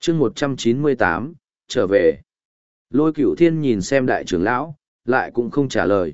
chương 198, trở về. Lôi Cửu Thiên nhìn xem đại trưởng lão, lại cũng không trả lời.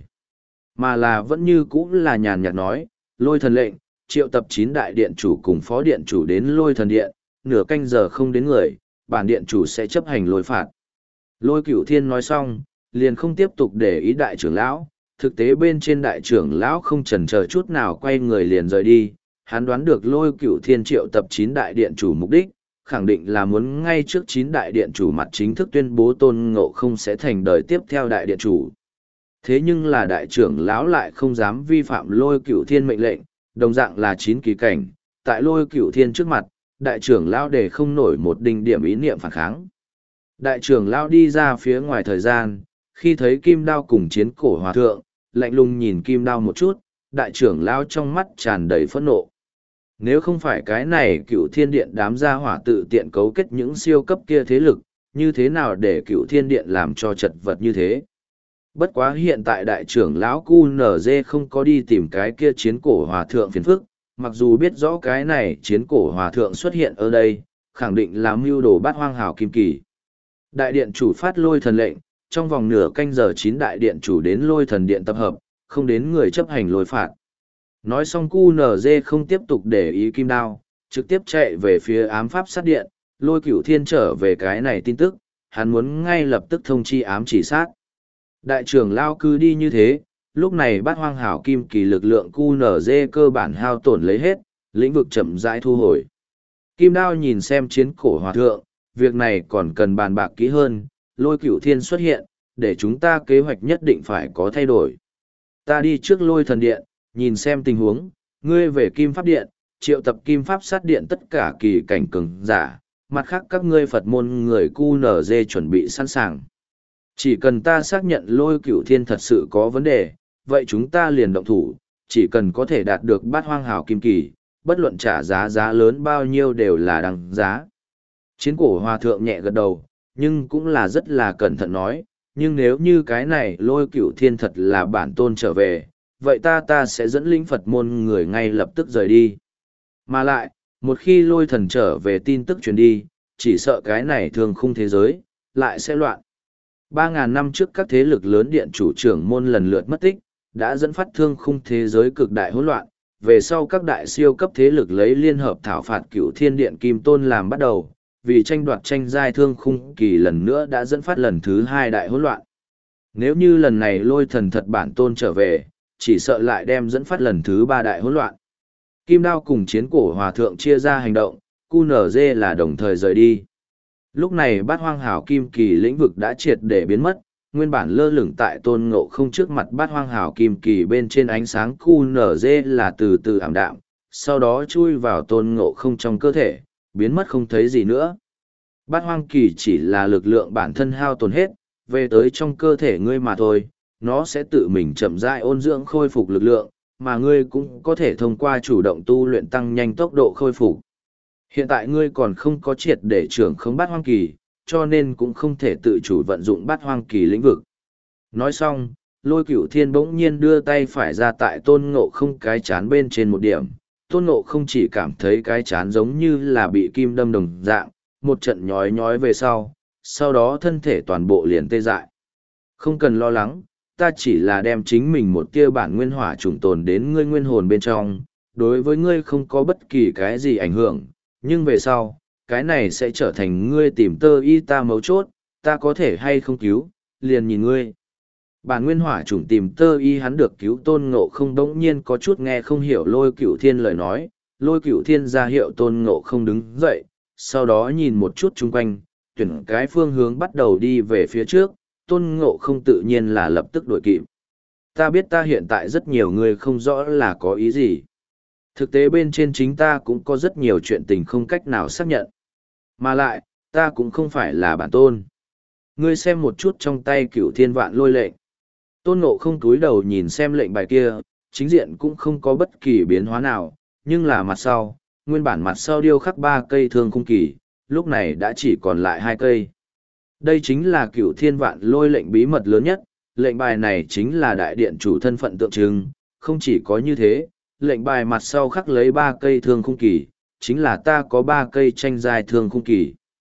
Mà là vẫn như cũ là nhàn nhạt nói, lôi thần lệnh, triệu tập 9 đại điện chủ cùng phó điện chủ đến lôi thần điện, nửa canh giờ không đến người, bản điện chủ sẽ chấp hành lôi phạt. Lôi Cửu Thiên nói xong, liền không tiếp tục để ý đại trưởng lão, thực tế bên trên đại trưởng lão không chần chờ chút nào quay người liền rời đi, hắn đoán được lôi Cửu Thiên triệu tập 9 đại điện chủ mục đích, khẳng định là muốn ngay trước 9 đại điện chủ mặt chính thức tuyên bố Tôn Ngộ Không sẽ thành đời tiếp theo đại điện chủ. Thế nhưng là đại trưởng lão lại không dám vi phạm lôi Cửu Thiên mệnh lệnh, đồng dạng là 9 kỳ cảnh, tại lôi Cửu Thiên trước mặt, đại trưởng lão để không nổi một đinh điểm ý niệm phản kháng. Đại trưởng lão đi ra phía ngoài thời gian, khi thấy Kim Đao cùng Chiến Cổ Hòa Thượng, lạnh lùng nhìn Kim Đao một chút, đại trưởng lão trong mắt tràn đầy phẫn nộ. Nếu không phải cái này Cửu Thiên Điện đám gia hỏa tự tiện cấu kết những siêu cấp kia thế lực, như thế nào để Cửu Thiên Điện làm cho chật vật như thế? Bất quá hiện tại đại trưởng lão QNZ không có đi tìm cái kia Chiến Cổ Hòa Thượng phiền phức, mặc dù biết rõ cái này Chiến Cổ Hòa Thượng xuất hiện ở đây, khẳng định là mưu đồ Bát Hoang Hảo Kim Kỳ. Đại điện chủ phát lôi thần lệnh, trong vòng nửa canh giờ 9 đại điện chủ đến lôi thần điện tập hợp, không đến người chấp hành lôi phạt. Nói xong QNZ không tiếp tục để ý Kim Đao, trực tiếp chạy về phía ám pháp sát điện, lôi Cửu Thiên trở về cái này tin tức, hắn muốn ngay lập tức thông chi ám chỉ sát. Đại trưởng lao cứ đi như thế, lúc này Bát Hoang Hảo Kim Kỳ lực lượng QNZ cơ bản hao tổn lấy hết, lĩnh vực chậm rãi thu hồi. Kim Đao nhìn xem Chiến Cổ Hòa Thượng, việc này còn cần bàn bạc kỹ hơn, lôi Cửu Thiên xuất hiện, để chúng ta kế hoạch nhất định phải có thay đổi. Ta đi trước lôi thần điện, nhìn xem tình huống, ngươi về Kim Pháp Điện, triệu tập Kim Pháp sát điện tất cả kỳ cảnh cường giả, mặt khác các ngươi Phật môn người QNZ chuẩn bị sẵn sàng. Chỉ cần ta xác nhận lôi Cửu Thiên thật sự có vấn đề, vậy chúng ta liền động thủ, chỉ cần có thể đạt được Bát Hoang Hảo Kim Kỳ, bất luận trả giá lớn bao nhiêu đều là đằng giá. Chiến Cổ Hòa Thượng nhẹ gật đầu, nhưng cũng là rất là cẩn thận nói, nhưng nếu như cái này lôi Cửu Thiên thật là bản tôn trở về, vậy ta sẽ dẫn linh Phật môn người ngay lập tức rời đi. Mà lại, một khi lôi thần trở về tin tức truyền đi, chỉ sợ cái này thường khung thế giới, lại sẽ loạn. 3.000 năm trước các thế lực lớn điện chủ trưởng môn lần lượt mất tích, đã dẫn phát thương khung thế giới cực đại hỗn loạn. Về sau các đại siêu cấp thế lực lấy liên hợp thảo phạt Cửu Thiên Điện Kim Tôn làm bắt đầu, vì tranh đoạt tranh giai thương khung kỳ lần nữa đã dẫn phát lần thứ 2 đại hỗn loạn. Nếu như lần này lôi thần thật bản tôn trở về, chỉ sợ lại đem dẫn phát lần thứ 3 đại hỗn loạn. Kim Đao cùng Chiến Cổ Hòa Thượng chia ra hành động, QNZ là đồng thời rời đi. Lúc này Bát Hoang Hảo Kim Kỳ lĩnh vực đã triệt để biến mất, nguyên bản lơ lửng tại Tôn Ngộ Không trước mặt Bát Hoang Hảo Kim Kỳ bên trên ánh sáng QNZ là từ từ ảm đạm, sau đó chui vào Tôn Ngộ Không trong cơ thể, biến mất không thấy gì nữa. Bát Hoang Kỳ chỉ là lực lượng bản thân hao tổn hết, về tới trong cơ thể ngươi mà thôi, nó sẽ tự mình chậm rãi ôn dưỡng khôi phục lực lượng, mà ngươi cũng có thể thông qua chủ động tu luyện tăng nhanh tốc độ khôi phục. Hiện tại ngươi còn không có triệt để trưởng khống Bát Hoang Kỳ, cho nên cũng không thể tự chủ vận dụng Bát Hoang Kỳ lĩnh vực. Nói xong, lôi Cửu Thiên bỗng nhiên đưa tay phải ra tại Tôn Ngộ Không cái chán bên trên một điểm. Tôn Ngộ Không chỉ cảm thấy cái chán giống như là bị kim đâm đồng dạng, một trận nhói nhói về sau đó thân thể toàn bộ liền tê dại. Không cần lo lắng, ta chỉ là đem chính mình một tia bản nguyên hỏa trùng tồn đến ngươi nguyên hồn bên trong, đối với ngươi không có bất kỳ cái gì ảnh hưởng, nhưng về sau, cái này sẽ trở thành ngươi tìm tơ y ta mấu chốt, ta có thể hay không cứu, liền nhìn ngươi. Bản nguyên hỏa trùng tìm tơ y hắn được cứu Tôn Ngộ Không đống nhiên có chút nghe không hiểu lôi Cửu Thiên lời nói, lôi Cửu Thiên ra hiệu Tôn Ngộ Không đứng dậy, sau đó nhìn một chút chung quanh, tuyển cái phương hướng bắt đầu đi về phía trước, Tôn Ngộ Không tự nhiên là lập tức đuổi kịp. Ta biết ta hiện tại rất nhiều người không rõ là có ý gì. Thực tế bên trên chính ta cũng có rất nhiều chuyện tình không cách nào xác nhận. Mà lại, ta cũng không phải là bản tôn. Ngươi xem một chút trong tay Cửu Thiên Vạn Lôi lệnh. Tôn Ngộ Không cúi đầu nhìn xem lệnh bài kia, chính diện cũng không có bất kỳ biến hóa nào, nhưng là mặt sau, nguyên bản mặt sau điêu khắc 3 cây thương khung kỳ, lúc này đã chỉ còn lại 2 cây. Đây chính là Cửu Thiên Vạn Lôi lệnh bí mật lớn nhất, lệnh bài này chính là đại điện chủ thân phận tượng trưng, không chỉ có như thế, lệnh bài mặt sau khắc lấy 3 cây thương khung kỳ, chính là ta có 3 cây tranh giai thương khung kỳ.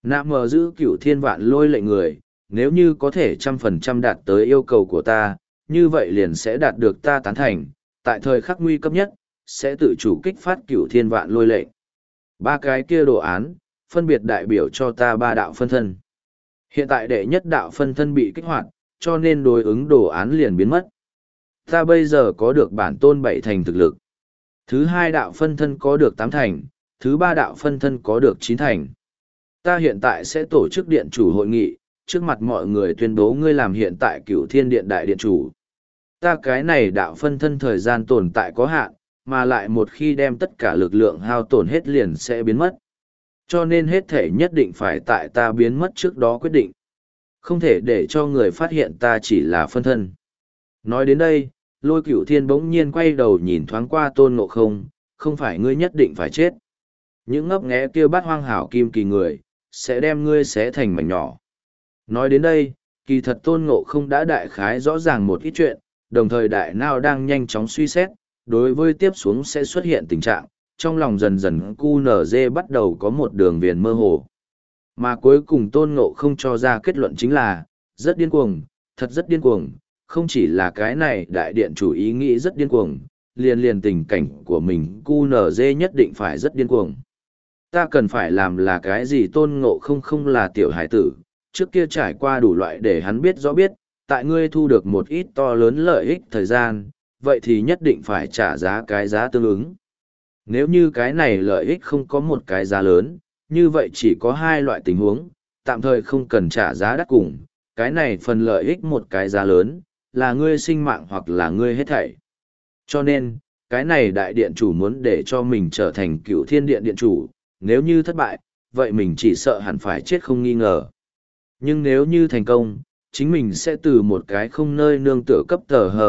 Nạ mờ giữ cửu thiên vạn lôi lệnh người, nếu như có thể 100% đạt tới yêu cầu của ta, như vậy liền sẽ đạt được ta tán thành, tại thời khắc nguy cấp nhất, sẽ tự chủ kích phát cửu thiên vạn lôi lệnh. Ba cái kia đồ án, phân biệt đại biểu cho ta ba đạo phân thân. Hiện tại đệ nhất đạo phân thân bị kích hoạt, cho nên đối ứng đồ án liền biến mất. Ta bây giờ có được bản tôn 7 thành thực lực. Thứ hai đạo phân thân có được 8 thành, thứ ba đạo phân thân có được 9 thành. Ta hiện tại sẽ tổ chức điện chủ hội nghị, trước mặt mọi người tuyên bố ngươi làm hiện tại Cửu Thiên Điện đại điện chủ. Ta cái này đạo phân thân thời gian tồn tại có hạn, mà lại một khi đem tất cả lực lượng hao tổn hết liền sẽ biến mất. Cho nên hết thể nhất định phải tại ta biến mất trước đó quyết định. Không thể để cho người phát hiện ta chỉ là phân thân. Nói đến đây, Lôi Cửu Thiên bỗng nhiên quay đầu nhìn thoáng qua Tôn Ngộ Không, không phải ngươi nhất định phải chết. Những ngấp nghé kia bắt hoang hảo kim kỳ người, sẽ đem ngươi xé thành mảnh nhỏ. Nói đến đây, kỳ thật Tôn Ngộ Không đã đại khái rõ ràng một ít chuyện, đồng thời đại nào đang nhanh chóng suy xét, đối với tiếp xuống sẽ xuất hiện tình trạng, trong lòng dần dần QNZ bắt đầu có một đường viền mơ hồ. Mà cuối cùng Tôn Ngộ Không cho ra kết luận chính là, rất điên cuồng, thật rất điên cuồng, không chỉ là cái này đại điện chủ ý nghĩ rất điên cuồng, liền tình cảnh của mình QNZ nhất định phải rất điên cuồng. Ta cần phải làm là cái gì? Tôn Ngộ Không không là tiểu hải tử, trước kia trải qua đủ loại để hắn biết rõ biết, tại ngươi thu được một ít to lớn lợi ích thời gian, vậy thì nhất định phải trả giá cái giá tương ứng. Nếu như cái này lợi ích không có một cái giá lớn, như vậy chỉ có hai loại tình huống, tạm thời không cần trả giá đắt cùng, cái này phần lợi ích một cái giá lớn, là ngươi sinh mạng hoặc là ngươi hết thảy. Cho nên, cái này đại điện chủ muốn để cho mình trở thành Cửu Thiên Điện điện chủ, nếu như thất bại, vậy mình chỉ sợ hẳn phải chết không nghi ngờ. Nhưng nếu như thành công, chính mình sẽ từ một cái không nơi nương tựa cấp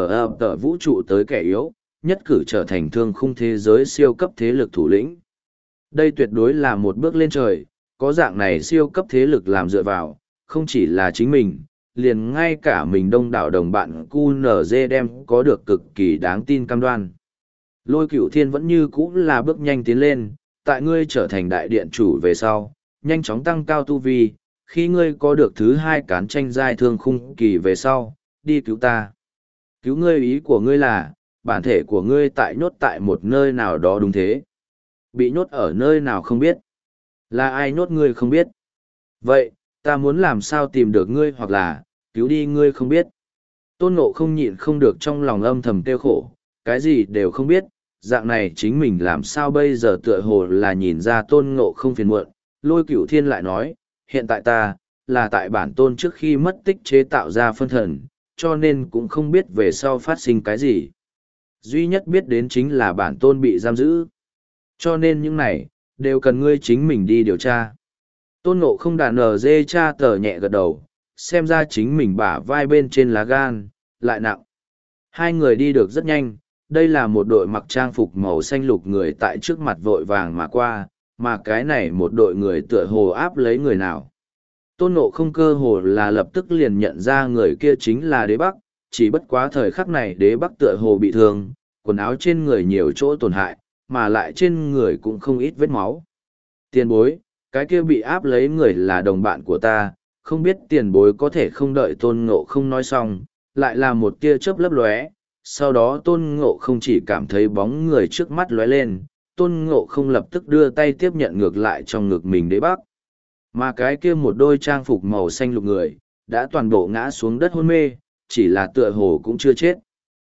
tờ vũ trụ tới kẻ yếu, nhất cử trở thành thương khung thế giới siêu cấp thế lực thủ lĩnh. Đây tuyệt đối là một bước lên trời, có dạng này siêu cấp thế lực làm dựa vào, không chỉ là chính mình, liền ngay cả mình đông đảo đồng bạn QNZ đem có được cực kỳ đáng tin cam đoan. Lôi Cửu Thiên vẫn như cũ là bước nhanh tiến lên, tại ngươi trở thành đại điện chủ về sau, nhanh chóng tăng cao tu vi, khi ngươi có được thứ hai cán tranh giai thương khung kỳ về sau, đi cứu ta. Cứu ngươi, ý của ngươi là, bản thể của ngươi tại nhốt tại một nơi nào đó, đúng thế. Bị nhốt ở nơi nào không biết. Là ai nhốt ngươi không biết. Vậy, ta muốn làm sao tìm được ngươi hoặc là, cứu đi ngươi không biết. Tôn Ngộ Không nhịn không được trong lòng âm thầm tiêu khổ, cái gì đều không biết, dạng này chính mình làm sao bây giờ? Tựa hồ là nhìn ra Tôn Ngộ Không phiền muộn, Lôi Cửu Thiên lại nói, hiện tại ta, là tại bản tôn trước khi mất tích chế tạo ra phân thần, cho nên cũng không biết về sau phát sinh cái gì. Duy nhất biết đến chính là bản tôn bị giam giữ. Cho nên những này, đều cần ngươi chính mình đi điều tra. Tôn Ngộ Không đàn dê cha tờ nhẹ gật đầu, xem ra chính mình bả vai bên trên lá gan, lại nặng. Hai người đi được rất nhanh, đây là một đội mặc trang phục màu xanh lục người tại trước mặt vội vàng mà qua, mà cái này một đội người tựa hồ áp lấy người nào. Tôn Ngộ Không cơ hồ là lập tức liền nhận ra người kia chính là Đế Bắc, chỉ bất quá thời khắc này Đế Bắc tựa hồ bị thương, quần áo trên người nhiều chỗ tổn hại, mà lại trên người cũng không ít vết máu. Tiền bối, cái kia bị áp lấy người là đồng bạn của ta, không biết tiền bối có thể không đợi Tôn Ngộ Không nói xong, lại là một tia chớp lấp lóe, sau đó Tôn Ngộ Không chỉ cảm thấy bóng người trước mắt lóe lên, Tôn Ngộ Không lập tức đưa tay tiếp nhận ngược lại trong ngực mình Đế Bắc. Mà cái kia một đôi trang phục màu xanh lục người, đã toàn bộ ngã xuống đất hôn mê, chỉ là tựa hồ cũng chưa chết.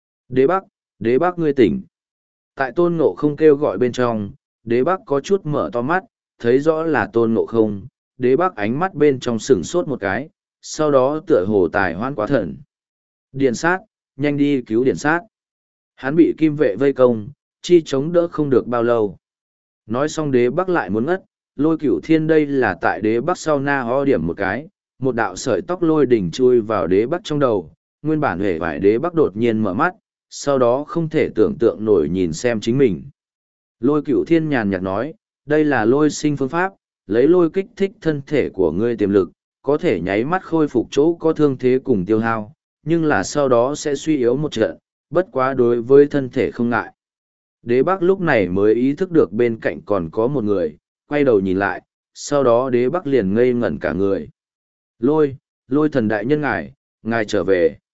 Đế Bắc ngươi tỉnh. Tại Tôn Ngộ Không kêu gọi bên trong, Đế Bắc có chút mở to mắt, thấy rõ là Tôn Ngộ Không, Đế Bắc ánh mắt bên trong sửng sốt một cái, sau đó tựa hồ tài hoan quá thần. Điện sát, nhanh đi cứu điện sát. Hắn bị kim vệ vây công, chi chống đỡ không được bao lâu. Nói xong Đế Bắc lại muốn ngất, Lôi Cửu Thiên đây là tại Đế Bắc sau na ho điểm một cái, một đạo sợi tóc lôi đỉnh chui vào Đế Bắc trong đầu, nguyên bản hề vải Đế Bắc đột nhiên mở mắt, sau đó không thể tưởng tượng nổi nhìn xem chính mình. Lôi Cửu Thiên nhàn nhạt nói, đây là lôi sinh phương pháp, lấy lôi kích thích thân thể của ngươi tiềm lực, có thể nháy mắt khôi phục chỗ có thương thế cùng tiêu hao, nhưng là sau đó sẽ suy yếu một trận, bất quá đối với thân thể không ngại. Đế Bắc lúc này mới ý thức được bên cạnh còn có một người, quay đầu nhìn lại, sau đó đế bắc liền ngây ngẩn cả người. Lôi thần đại nhân ngài trở về.